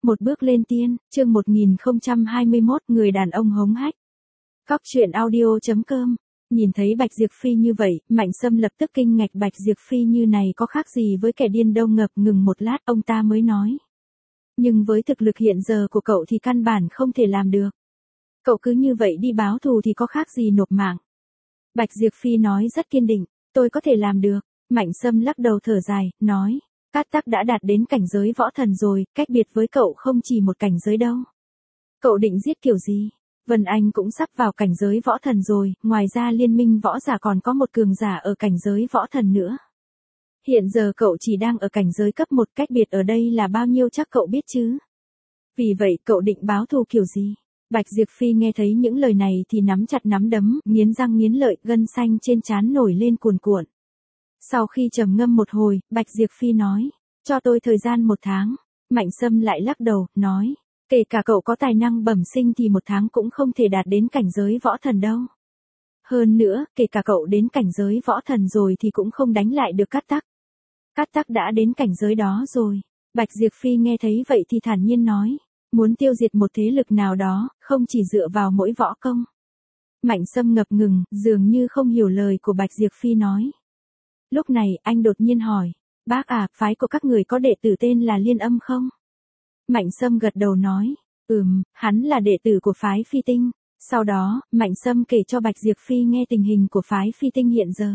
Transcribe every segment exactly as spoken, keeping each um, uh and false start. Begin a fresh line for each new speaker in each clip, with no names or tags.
Một bước lên tiên, chương một nghìn không trăm hai mươi mốt, người đàn ông hống hách. Cóc truyện audio chấm com. Nhìn thấy Bạch Diệp Phi như vậy, Mạnh Sâm lập tức kinh ngạc. Bạch Diệp Phi như này có khác gì với kẻ điên đâu. Ngập ngừng một lát ông ta mới nói. Nhưng với thực lực hiện giờ của cậu thì căn bản không thể làm được. Cậu cứ như vậy đi báo thù thì có khác gì nộp mạng. Bạch Diệp Phi nói rất kiên định, tôi có thể làm được. Mạnh Sâm lắc đầu thở dài, nói. Cát Tắc đã đạt đến cảnh giới võ thần rồi, cách biệt với cậu không chỉ một cảnh giới đâu. Cậu định giết kiểu gì? Vân Anh cũng sắp vào cảnh giới võ thần rồi, ngoài ra liên minh võ giả còn có một cường giả ở cảnh giới võ thần nữa. Hiện giờ cậu chỉ đang ở cảnh giới cấp một, cách biệt ở đây là bao nhiêu chắc cậu biết chứ? Vì vậy cậu định báo thù kiểu gì? Bạch Diệp Phi nghe thấy những lời này thì nắm chặt nắm đấm, nghiến răng nghiến lợi, gân xanh trên trán nổi lên cuồn cuộn. Sau khi trầm ngâm một hồi, Bạch Diệp Phi nói, cho tôi thời gian một tháng. Mạnh Sâm lại lắc đầu, nói, kể cả cậu có tài năng bẩm sinh thì một tháng cũng không thể đạt đến cảnh giới võ thần đâu. Hơn nữa, kể cả cậu đến cảnh giới võ thần rồi thì cũng không đánh lại được Cát Tắc. Cát Tắc đã đến cảnh giới đó rồi. Bạch Diệp Phi nghe thấy vậy thì thản nhiên nói, muốn tiêu diệt một thế lực nào đó, không chỉ dựa vào mỗi võ công. Mạnh Sâm ngập ngừng, dường như không hiểu lời của Bạch Diệp Phi nói. Lúc này, anh đột nhiên hỏi, bác à, phái của các người có đệ tử tên là Liên Âm không? Mạnh Sâm gật đầu nói, ừm, hắn là đệ tử của phái Phi Tinh. Sau đó, Mạnh Sâm kể cho Bạch Diệp Phi nghe tình hình của phái Phi Tinh hiện giờ.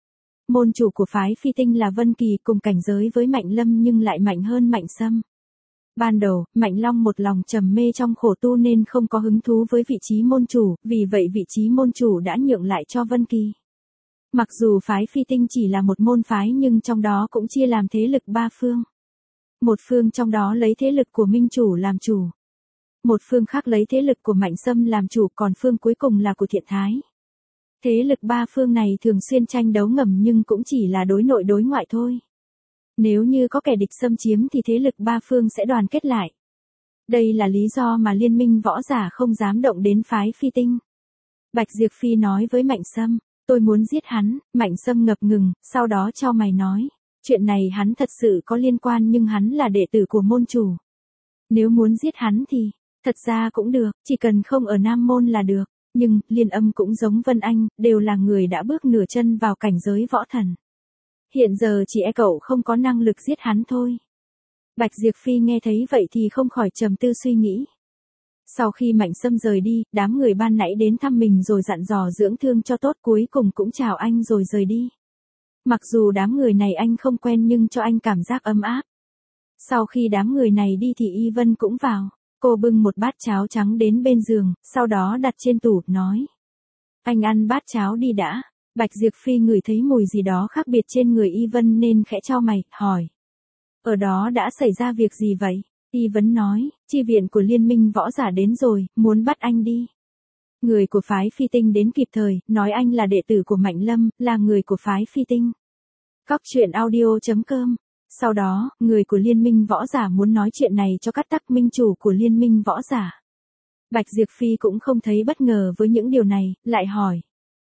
Môn chủ của phái Phi Tinh là Vân Kỳ, cùng cảnh giới với Mạnh Lâm nhưng lại mạnh hơn Mạnh Sâm. Ban đầu, Mạnh Long một lòng trầm mê trong khổ tu nên không có hứng thú với vị trí môn chủ, vì vậy vị trí môn chủ đã nhượng lại cho Vân Kỳ. Mặc dù phái Phi Tinh chỉ là một môn phái nhưng trong đó cũng chia làm thế lực ba phương. Một phương trong đó lấy thế lực của Minh Chủ làm chủ. Một phương khác lấy thế lực của Mạnh Sâm làm chủ, còn phương cuối cùng là của Thiện Thái. Thế lực ba phương này thường xuyên tranh đấu ngầm nhưng cũng chỉ là đối nội đối ngoại thôi. Nếu như có kẻ địch xâm chiếm thì thế lực ba phương sẽ đoàn kết lại. Đây là lý do mà liên minh võ giả không dám động đến phái Phi Tinh. Bạch Diệp Phi nói với Mạnh Sâm, tôi muốn giết hắn. Mạnh Sâm ngập ngừng, sau đó chau mày nói, chuyện này hắn thật sự có liên quan nhưng hắn là đệ tử của môn chủ. Nếu muốn giết hắn thì, thật ra cũng được, chỉ cần không ở Nam Môn là được. Nhưng, Liên Âm cũng giống Vân Anh, đều là người đã bước nửa chân vào cảnh giới võ thần. Hiện giờ chỉ e cậu không có năng lực giết hắn thôi. Bạch Diệp Phi nghe thấy vậy thì không khỏi trầm tư suy nghĩ. Sau khi Mạnh Sâm rời đi, đám người ban nãy đến thăm mình rồi dặn dò dưỡng thương cho tốt, cuối cùng cũng chào anh rồi rời đi. Mặc dù đám người này anh không quen nhưng cho anh cảm giác ấm áp. Sau khi đám người này đi thì Y Vân cũng vào. Cô bưng một bát cháo trắng đến bên giường, sau đó đặt trên tủ, nói. Anh ăn bát cháo đi đã. Bạch Diệp Phi ngửi thấy mùi gì đó khác biệt trên người Y Vân nên khẽ chau mày, hỏi. Ở đó đã xảy ra việc gì vậy? Y Vân nói, chi viện của liên minh võ giả đến rồi, muốn bắt anh đi. Người của phái Phi Tinh đến kịp thời, nói anh là đệ tử của Mạnh Lâm, là người của phái Phi Tinh. Cóc truyện audio chấm com. Sau đó, người của liên minh võ giả muốn nói chuyện này cho Cát Tắc, minh chủ của liên minh võ giả. Bạch Diệp Phi cũng không thấy bất ngờ với những điều này, lại hỏi.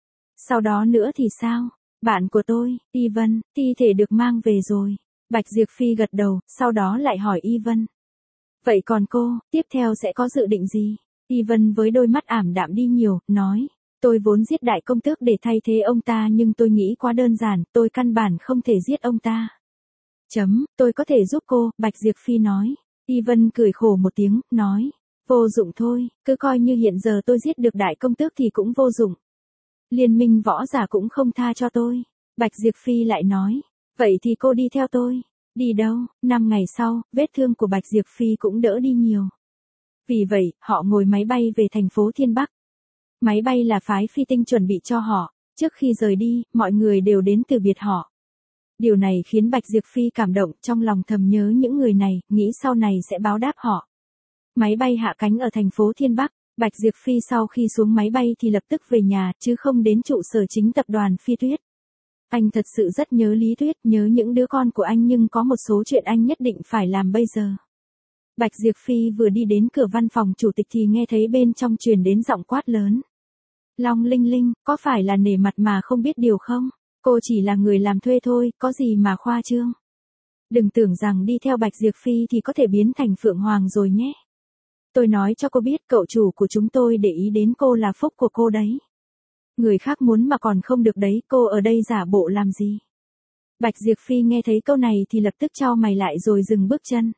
Sau đó nữa thì sao? Bạn của tôi, Y Vân, thi thể được mang về rồi. Bạch Diệp Phi gật đầu, sau đó lại hỏi Y Vân. Vậy còn cô, tiếp theo sẽ có dự định gì? Y Vân với đôi mắt ảm đạm đi nhiều, nói. Tôi vốn giết đại công tước để thay thế ông ta nhưng tôi nghĩ quá đơn giản, tôi căn bản không thể giết ông ta. Chấm, tôi có thể giúp cô, Bạch Diệp Phi nói. Y Vân cười khổ một tiếng, nói. Vô dụng thôi, cứ coi như hiện giờ tôi giết được đại công tước thì cũng vô dụng. Liên minh võ giả cũng không tha cho tôi. Bạch Diệp Phi lại nói. Vậy thì cô đi theo tôi. Đi đâu? Năm ngày sau, vết thương của Bạch Diệp Phi cũng đỡ đi nhiều. Vì vậy, họ ngồi máy bay về thành phố Thiên Bắc. Máy bay là phái Phi Tinh chuẩn bị cho họ. Trước khi rời đi, mọi người đều đến từ biệt họ. Điều này khiến Bạch Diệp Phi cảm động, trong lòng thầm nhớ những người này, nghĩ sau này sẽ báo đáp họ. Máy bay hạ cánh ở thành phố Thiên Bắc. Bạch Diệp Phi sau khi xuống máy bay thì lập tức về nhà, chứ không đến trụ sở chính tập đoàn Phi Tuyết. Anh thật sự rất nhớ Lý Tuyết, nhớ những đứa con của anh nhưng có một số chuyện anh nhất định phải làm bây giờ. Bạch Diệp Phi vừa đi đến cửa văn phòng chủ tịch thì nghe thấy bên trong truyền đến giọng quát lớn. Long Linh Linh, có phải là nể mặt mà không biết điều không? Cô chỉ là người làm thuê thôi, có gì mà khoa trương. Đừng tưởng rằng đi theo Bạch Diệp Phi thì có thể biến thành Phượng Hoàng rồi nhé. Tôi nói cho cô biết cậu chủ của chúng tôi để ý đến cô là phúc của cô đấy. Người khác muốn mà còn không được đấy, cô ở đây giả bộ làm gì? Bạch Diệp Phi nghe thấy câu này thì lập tức chau mày lại rồi dừng bước chân.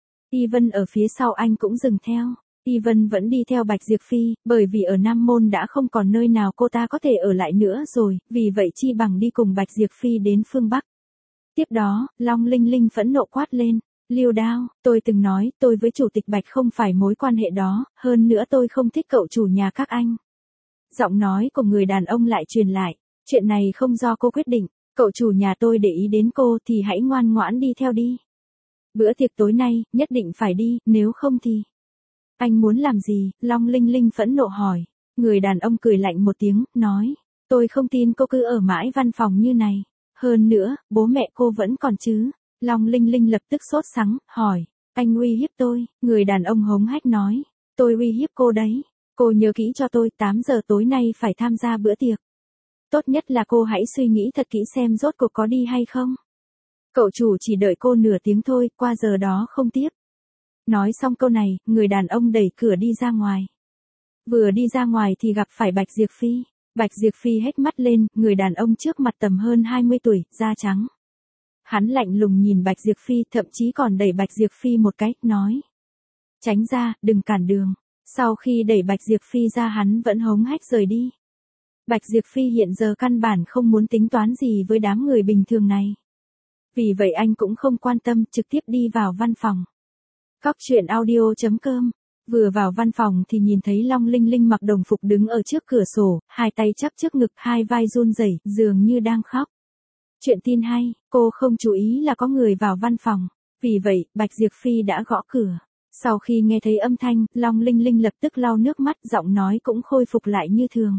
Y Vân ở phía sau anh cũng dừng theo. Y Vân vẫn đi theo Bạch Diệp Phi, bởi vì ở Nam Môn đã không còn nơi nào cô ta có thể ở lại nữa rồi, vì vậy chi bằng đi cùng Bạch Diệp Phi đến phương Bắc. Tiếp đó, Long Linh Linh phẫn nộ quát lên, Liêu Đao, tôi từng nói, tôi với chủ tịch Bạch không phải mối quan hệ đó, hơn nữa tôi không thích cậu chủ nhà các anh. Giọng nói của người đàn ông lại truyền lại, chuyện này không do cô quyết định, cậu chủ nhà tôi để ý đến cô thì hãy ngoan ngoãn đi theo đi. Bữa tiệc tối nay, nhất định phải đi, nếu không thì... Anh muốn làm gì? Long Linh Linh phẫn nộ hỏi. Người đàn ông cười lạnh một tiếng, nói, tôi không tin cô cứ ở mãi văn phòng như này. Hơn nữa, bố mẹ cô vẫn còn chứ. Long Linh Linh lập tức sốt sắng, hỏi, anh uy hiếp tôi. Người đàn ông hống hách nói, tôi uy hiếp cô đấy. Cô nhớ kỹ cho tôi, tám giờ tối nay phải tham gia bữa tiệc. Tốt nhất là cô hãy suy nghĩ thật kỹ xem rốt cuộc có đi hay không. Cậu chủ chỉ đợi cô nửa tiếng thôi, qua giờ đó không tiếp. Nói xong câu này, người đàn ông đẩy cửa đi ra ngoài. Vừa đi ra ngoài thì gặp phải Bạch Diệp Phi. Bạch Diệp Phi hét mắt lên, người đàn ông trước mặt tầm hơn hai mươi tuổi, da trắng. Hắn lạnh lùng nhìn Bạch Diệp Phi, thậm chí còn đẩy Bạch Diệp Phi một cái, nói. Tránh ra, đừng cản đường. Sau khi đẩy Bạch Diệp Phi ra hắn vẫn hống hách rời đi. Bạch Diệp Phi hiện giờ căn bản không muốn tính toán gì với đám người bình thường này. Vì vậy anh cũng không quan tâm, trực tiếp đi vào văn phòng. Cóc truyện audio chấm com. Vừa vào văn phòng thì nhìn thấy Long Linh Linh mặc đồng phục đứng ở trước cửa sổ, hai tay chắp trước ngực, hai vai run rẩy, dường như đang khóc. Chuyện tin hay, cô không chú ý là có người vào văn phòng. Vì vậy, Bạch Diệp Phi đã gõ cửa. Sau khi nghe thấy âm thanh, Long Linh Linh lập tức lau nước mắt, giọng nói cũng khôi phục lại như thường.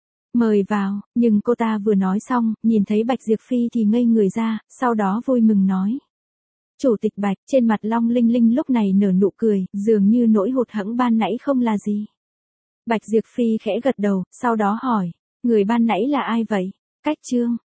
Mời vào, nhưng cô ta vừa nói xong, nhìn thấy Bạch Diệp Phi thì ngây người ra, sau đó vui mừng nói. Chủ tịch Bạch, trên mặt Long Linh Linh lúc này nở nụ cười, dường như nỗi hụt hẫng ban nãy không là gì. Bạch Diệp Phi khẽ gật đầu, sau đó hỏi, người ban nãy là ai vậy? Cách Trương,